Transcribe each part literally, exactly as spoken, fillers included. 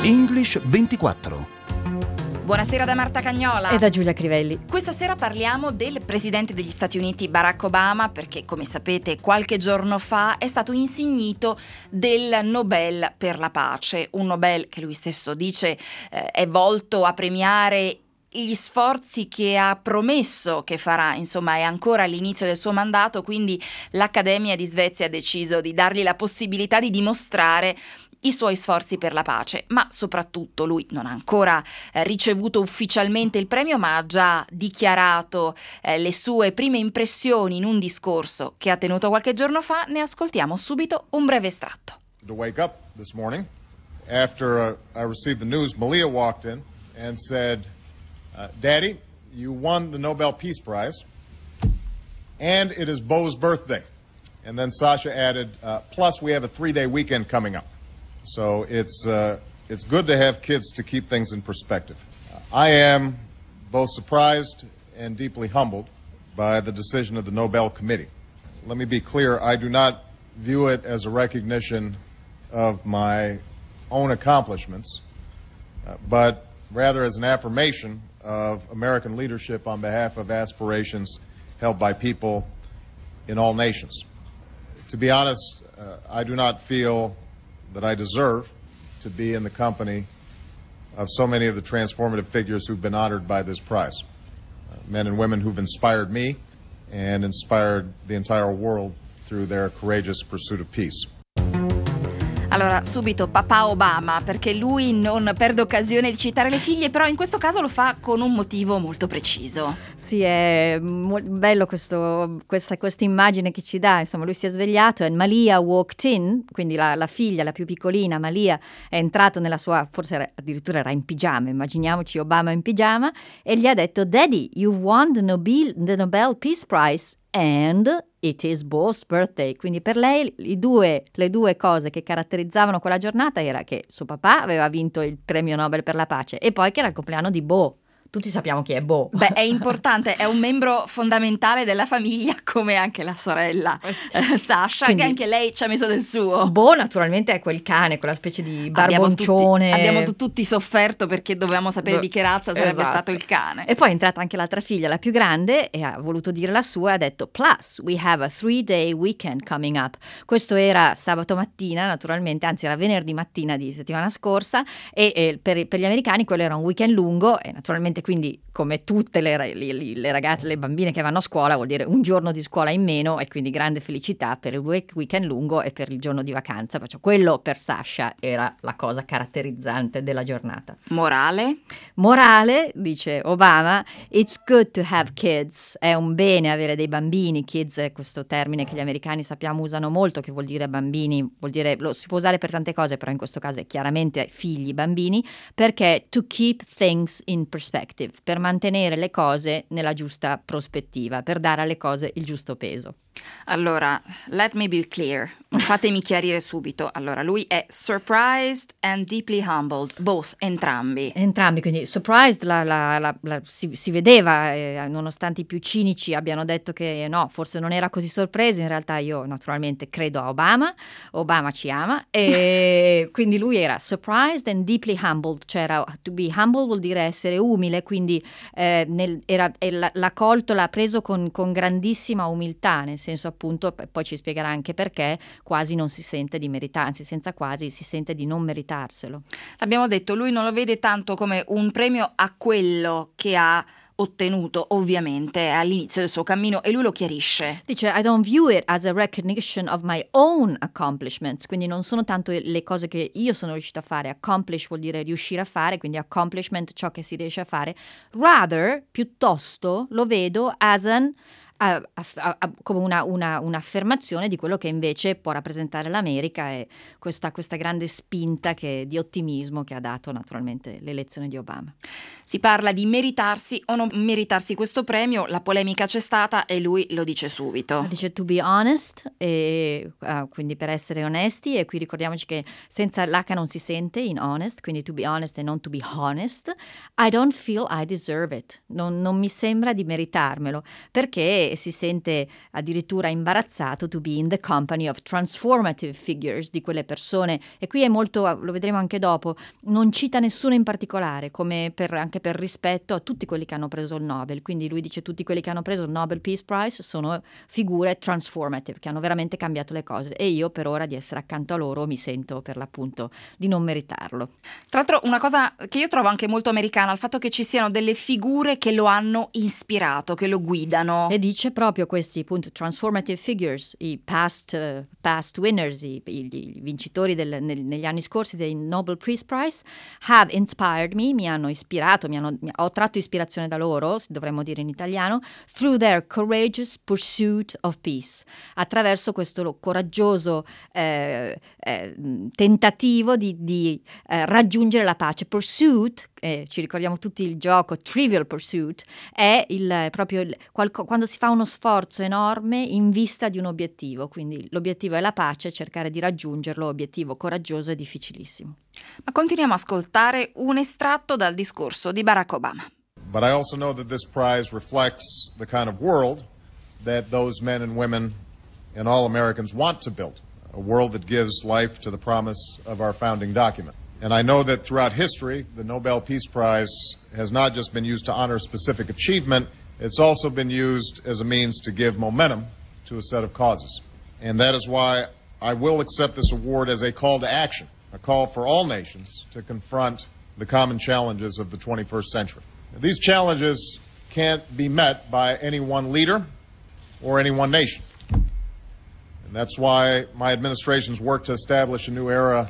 English ventiquattro. Buonasera da Marta Cagnola e da Giulia Crivelli. Questa sera parliamo del presidente degli Stati Uniti Barack Obama, perché come sapete qualche giorno fa è stato insignito del Nobel per la pace, un Nobel che lui stesso dice eh, è volto a premiare gli sforzi che ha promesso che farà. Insomma, è ancora all'inizio del suo mandato, quindi l'Accademia di Svezia ha deciso di dargli la possibilità di dimostrare i suoi sforzi per la pace, ma soprattutto lui non ha ancora eh, ricevuto ufficialmente il premio, ma ha già dichiarato eh, le sue prime impressioni in un discorso che ha tenuto qualche giorno fa. Ne ascoltiamo subito un breve estratto. To wake up this morning, after uh, I received the news, Malia walked in and said, uh, Daddy, you won the Nobel Peace Prize, and it is Bo's birthday. And then Sasha added, uh, plus we have a three-day weekend coming up. So it's uh, it's good to have kids to keep things in perspective. Uh, I am both surprised and deeply humbled by the decision of the Nobel Committee. Let me be clear, I do not view it as a recognition of my own accomplishments, uh, but rather as an affirmation of American leadership on behalf of aspirations held by people in all nations. To be honest, uh, I do not feel that I deserve to be in the company of so many of the transformative figures who've been honored by this prize. Uh, men and women who've inspired me and inspired the entire world through their courageous pursuit of peace. Allora, subito papà Obama, perché lui non perde occasione di citare le figlie, però in questo caso lo fa con un motivo molto preciso. Sì, è mo- bello questo, questa questa immagine che ci dà. Insomma, lui si è svegliato e Malia walked in, quindi la, la figlia, la più piccolina, Malia, è entrato nella sua, forse era, addirittura era in pigiama, immaginiamoci Obama in pigiama, e gli ha detto, Daddy, you won the Nobel, the Nobel Peace Prize and it is Bo's birthday. Quindi per lei i due, le due cose che caratterizzavano quella giornata era che suo papà aveva vinto il premio Nobel per la pace e poi che era il compleanno di Bo. Tutti sappiamo chi è Bo. Beh, è importante, è un membro fondamentale della famiglia, come anche la sorella eh, Sasha, quindi, che anche lei ci ha messo del suo. Bo naturalmente è quel cane, quella specie di barboncione. Abbiamo tutti, abbiamo tutti sofferto perché dovevamo sapere Do- di che razza sarebbe esatto. stato il cane. E poi è entrata anche l'altra figlia, la più grande, e ha voluto dire la sua e ha detto plus we have a three day weekend coming up. Questo era sabato mattina naturalmente, anzi era venerdì mattina di settimana scorsa e, e per, per gli americani quello era un weekend lungo e naturalmente quindi come tutte le, le, le ragazze, le bambine che vanno a scuola vuol dire un giorno di scuola in meno e quindi grande felicità per il weekend lungo e per il giorno di vacanza. Perciò quello per Sasha era la cosa caratterizzante della giornata. Morale? Morale, dice Obama, it's good to have kids, è un bene avere dei bambini. Kids è questo termine che gli americani sappiamo usano molto, che vuol dire bambini, vuol dire, lo si può usare per tante cose, però in questo caso è chiaramente figli, bambini, perché to keep things in perspective, per mantenere le cose nella giusta prospettiva, per dare alle cose il giusto peso. Allora, let me be clear, fatemi chiarire subito. Allora, lui è surprised and deeply humbled, both, entrambi. Entrambi, quindi surprised la, la, la, la, si, si vedeva, eh, nonostante i più cinici abbiano detto che no, forse non era così sorpreso, in realtà io naturalmente credo a Obama, Obama ci ama, e quindi lui era surprised and deeply humbled, cioè era, to be humble vuol dire essere umile, quindi eh, nel, era, l'ha colto, l'ha preso con, con grandissima umiltà, nel senso appunto, poi ci spiegherà anche perché quasi non si sente di meritare, anzi senza quasi si sente di non meritarselo. Abbiamo detto, lui non lo vede tanto come un premio a quello che ha ottenuto ovviamente all'inizio del suo cammino e lui lo chiarisce. Dice I don't view it as a recognition of my own accomplishments, quindi non sono tanto le cose che io sono riuscito a fare, accomplish vuol dire riuscire a fare, quindi accomplishment ciò che si riesce a fare, rather piuttosto lo vedo as an A, a, a, come una, una, un'affermazione di quello che invece può rappresentare l'America e questa, questa grande spinta che, di ottimismo che ha dato naturalmente l'elezione di Obama. Si parla di meritarsi o non meritarsi questo premio, la polemica c'è stata e lui lo dice subito. Dice to be honest, e, uh, quindi per essere onesti, e qui ricordiamoci che senza l'H non si sente in honest, quindi to be honest e non to be honest. I don't feel I deserve it, non, non mi sembra di meritarmelo, perché e si sente addirittura imbarazzato to be in the company of transformative figures, di quelle persone, e qui è molto, lo vedremo anche dopo, non cita nessuno in particolare, come per, anche per rispetto a tutti quelli che hanno preso il Nobel, quindi lui dice tutti quelli che hanno preso il Nobel Peace Prize sono figure transformative, che hanno veramente cambiato le cose, e io per ora di essere accanto a loro mi sento per l'appunto di non meritarlo. Tra l'altro una cosa che io trovo anche molto americana, il fatto che ci siano delle figure che lo hanno ispirato, che lo guidano. E dice proprio questi appunto transformative figures, i past, uh, past winners, i, i, i vincitori del, nel, negli anni scorsi dei Nobel Peace Prize, have inspired me, mi hanno ispirato, mi hanno, mi, ho tratto ispirazione da loro, dovremmo dire in italiano, through their courageous pursuit of peace, attraverso questo coraggioso eh, eh, tentativo di, di eh, raggiungere la pace. Pursuit, eh, ci ricordiamo tutti il gioco Trivial Pursuit, è il, proprio il, qualco, quando si fa uno sforzo enorme in vista di un obiettivo, quindi l'obiettivo è la pace, cercare di raggiungerlo, obiettivo coraggioso e difficilissimo. Ma continuiamo a ascoltare un estratto dal discorso di Barack Obama. But I also know that this prize reflects the kind of world that those men and women and all Americans want to build, a world that gives life to the promise of our founding document. And I know that throughout history, the Nobel Peace Prize has not just been used to honor specific achievement, it's also been used as a means to give momentum to a set of causes. And that is why I will accept this award as a call to action, a call for all nations to confront the common challenges of the twenty-first century. These challenges can't be met by any one leader or any one nation. And that's why my administration's worked to establish a new era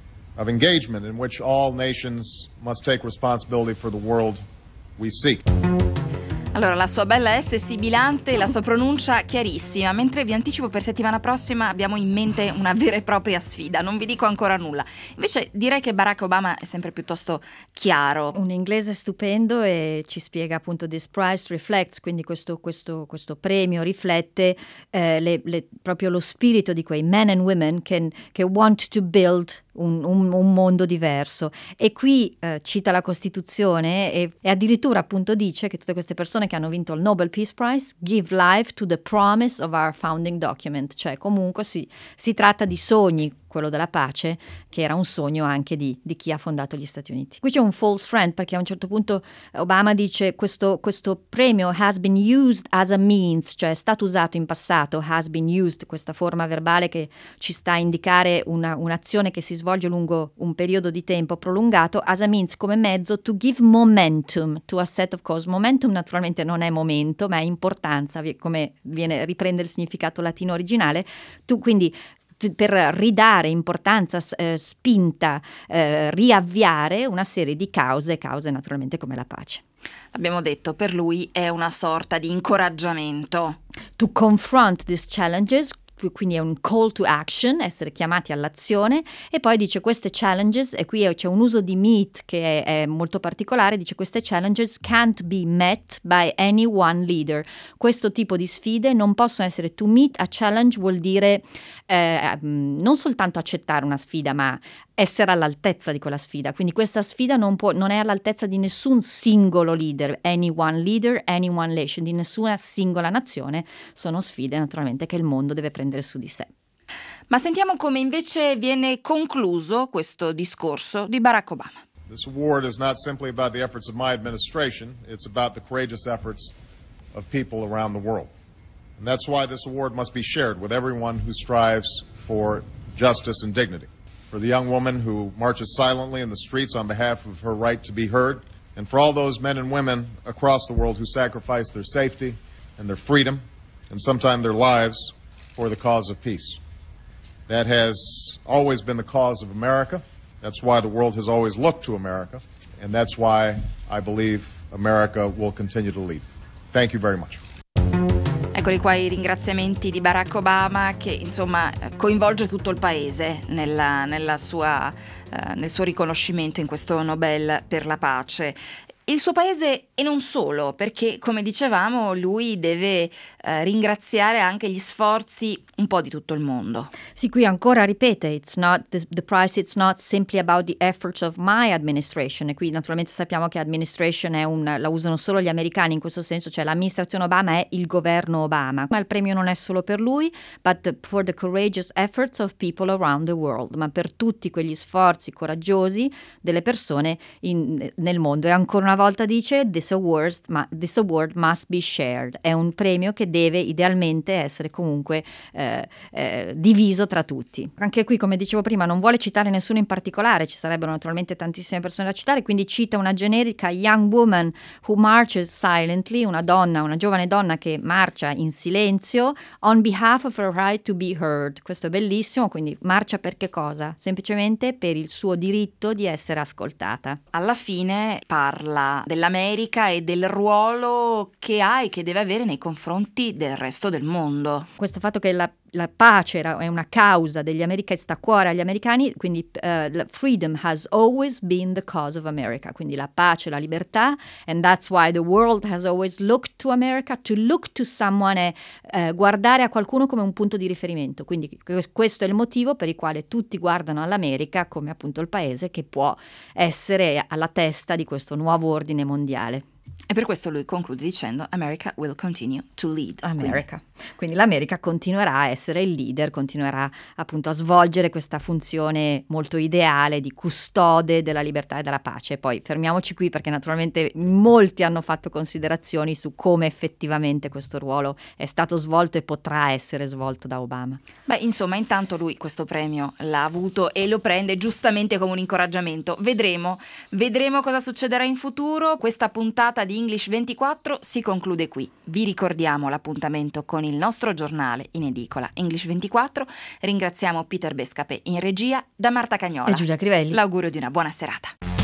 of engagement in which all nations must take responsibility for the world we seek. Allora, la sua bella S sibilante, la sua pronuncia chiarissima, mentre vi anticipo per settimana prossima abbiamo in mente una vera e propria sfida, non vi dico ancora nulla. Invece direi che Barack Obama è sempre piuttosto chiaro. Un inglese stupendo e ci spiega appunto this prize reflects, quindi questo, questo, questo premio riflette eh, le, le, proprio lo spirito di quei men and women che, che want to build Un, un, un mondo diverso, e qui eh, cita la Costituzione e, e addirittura appunto dice che tutte queste persone che hanno vinto il Nobel Peace Prize give life to the promise of our founding document, cioè comunque si, si tratta di sogni, quello della pace, che era un sogno anche di, di chi ha fondato gli Stati Uniti. Qui c'è un false friend, perché a un certo punto Obama dice questo, questo premio has been used as a means, cioè è stato usato in passato, has been used, questa forma verbale che ci sta a indicare una, un'azione che si svolge lungo un periodo di tempo prolungato, as a means, come mezzo to give momentum to a set of cause. Momentum naturalmente non è momento, ma è importanza, come viene, riprende il significato latino originale, tu quindi per ridare importanza, eh, spinta, eh, riavviare una serie di cause, cause naturalmente come la pace. Abbiamo detto, per lui è una sorta di incoraggiamento. To confront these challenges, quindi è un call to action, essere chiamati all'azione, e poi dice queste challenges, e qui c'è un uso di meet che è, è molto particolare, dice queste challenges can't be met by any one leader. Questo tipo di sfide non possono essere, to meet a challenge vuol dire eh, non soltanto accettare una sfida, ma essere all'altezza di quella sfida. Quindi questa sfida non, può, non è all'altezza di nessun singolo leader, any one leader, any one nation, di nessuna singola nazione. Sono sfide naturalmente che il mondo deve prendere su di sé. Ma sentiamo come invece viene concluso questo discorso di Barack Obama. This award is not simply about the efforts of my administration, it's about the courageous efforts of people around the world. And that's why this award must be shared with everyone who strives for justice and dignity. For the young woman who marches silently in the streets on behalf of her right to be heard, and for all those men and women across the world who sacrifice their safety and their freedom, and sometimes their lives, for the cause of peace. That has always been the cause of America. That's why the world has always looked to America, and that's why I believe America will continue to lead. Thank you very much. Eccoli qua i ringraziamenti di Barack Obama, che insomma coinvolge tutto il paese nella, nella sua, eh, nel suo riconoscimento in questo Nobel per la pace. Il suo paese e non solo, perché come dicevamo lui deve eh, ringraziare anche gli sforzi un po' di tutto il mondo. Sì, qui ancora ripete, it's not the, the price, it's not simply about the efforts of my administration. E qui naturalmente sappiamo che administration è un, la usano solo gli americani in questo senso, cioè l'amministrazione Obama è il governo Obama. Ma il premio non è solo per lui, but for the courageous efforts of people around the world, ma per tutti quegli sforzi coraggiosi delle persone in, nel mondo. E ancora una volta dice, this award, ma, this award must be shared. È un premio che deve idealmente essere comunque eh, eh, diviso tra tutti. Anche qui, come dicevo prima, non vuole citare nessuno in particolare, ci sarebbero naturalmente tantissime persone da citare, quindi cita una generica young woman who marches silently, una donna, una giovane donna che marcia in silenzio on behalf of her right to be heard. Questo è bellissimo, quindi marcia per che cosa? Semplicemente per il suo diritto di essere ascoltata. Alla fine parla dell'America e del ruolo che ha e che deve avere nei confronti del resto del mondo. Questo fatto che la la pace era, è una causa degli americani, sta a cuore agli americani, quindi uh, freedom has always been the cause of America, quindi la pace, la libertà, and that's why the world has always looked to America. To look to someone è uh, guardare a qualcuno come un punto di riferimento, quindi questo è il motivo per il quale tutti guardano all'America come appunto il paese che può essere alla testa di questo nuovo ordine mondiale. E per questo lui conclude dicendo America will continue to lead. America. Quindi. Quindi l'America continuerà a essere il leader, continuerà appunto a svolgere questa funzione molto ideale di custode della libertà e della pace. Poi fermiamoci qui perché naturalmente molti hanno fatto considerazioni su come effettivamente questo ruolo è stato svolto e potrà essere svolto da Obama. Beh, insomma, intanto lui questo premio l'ha avuto e lo prende giustamente come un incoraggiamento. Vedremo, vedremo cosa succederà in futuro. Questa puntata di English ventiquattro si conclude qui. Vi ricordiamo l'appuntamento con il nostro giornale in edicola English ventiquattro. Ringraziamo Peter Bescape in regia. Da Marta Cagnola e Giulia Crivelli. l'augurio di una buona serata.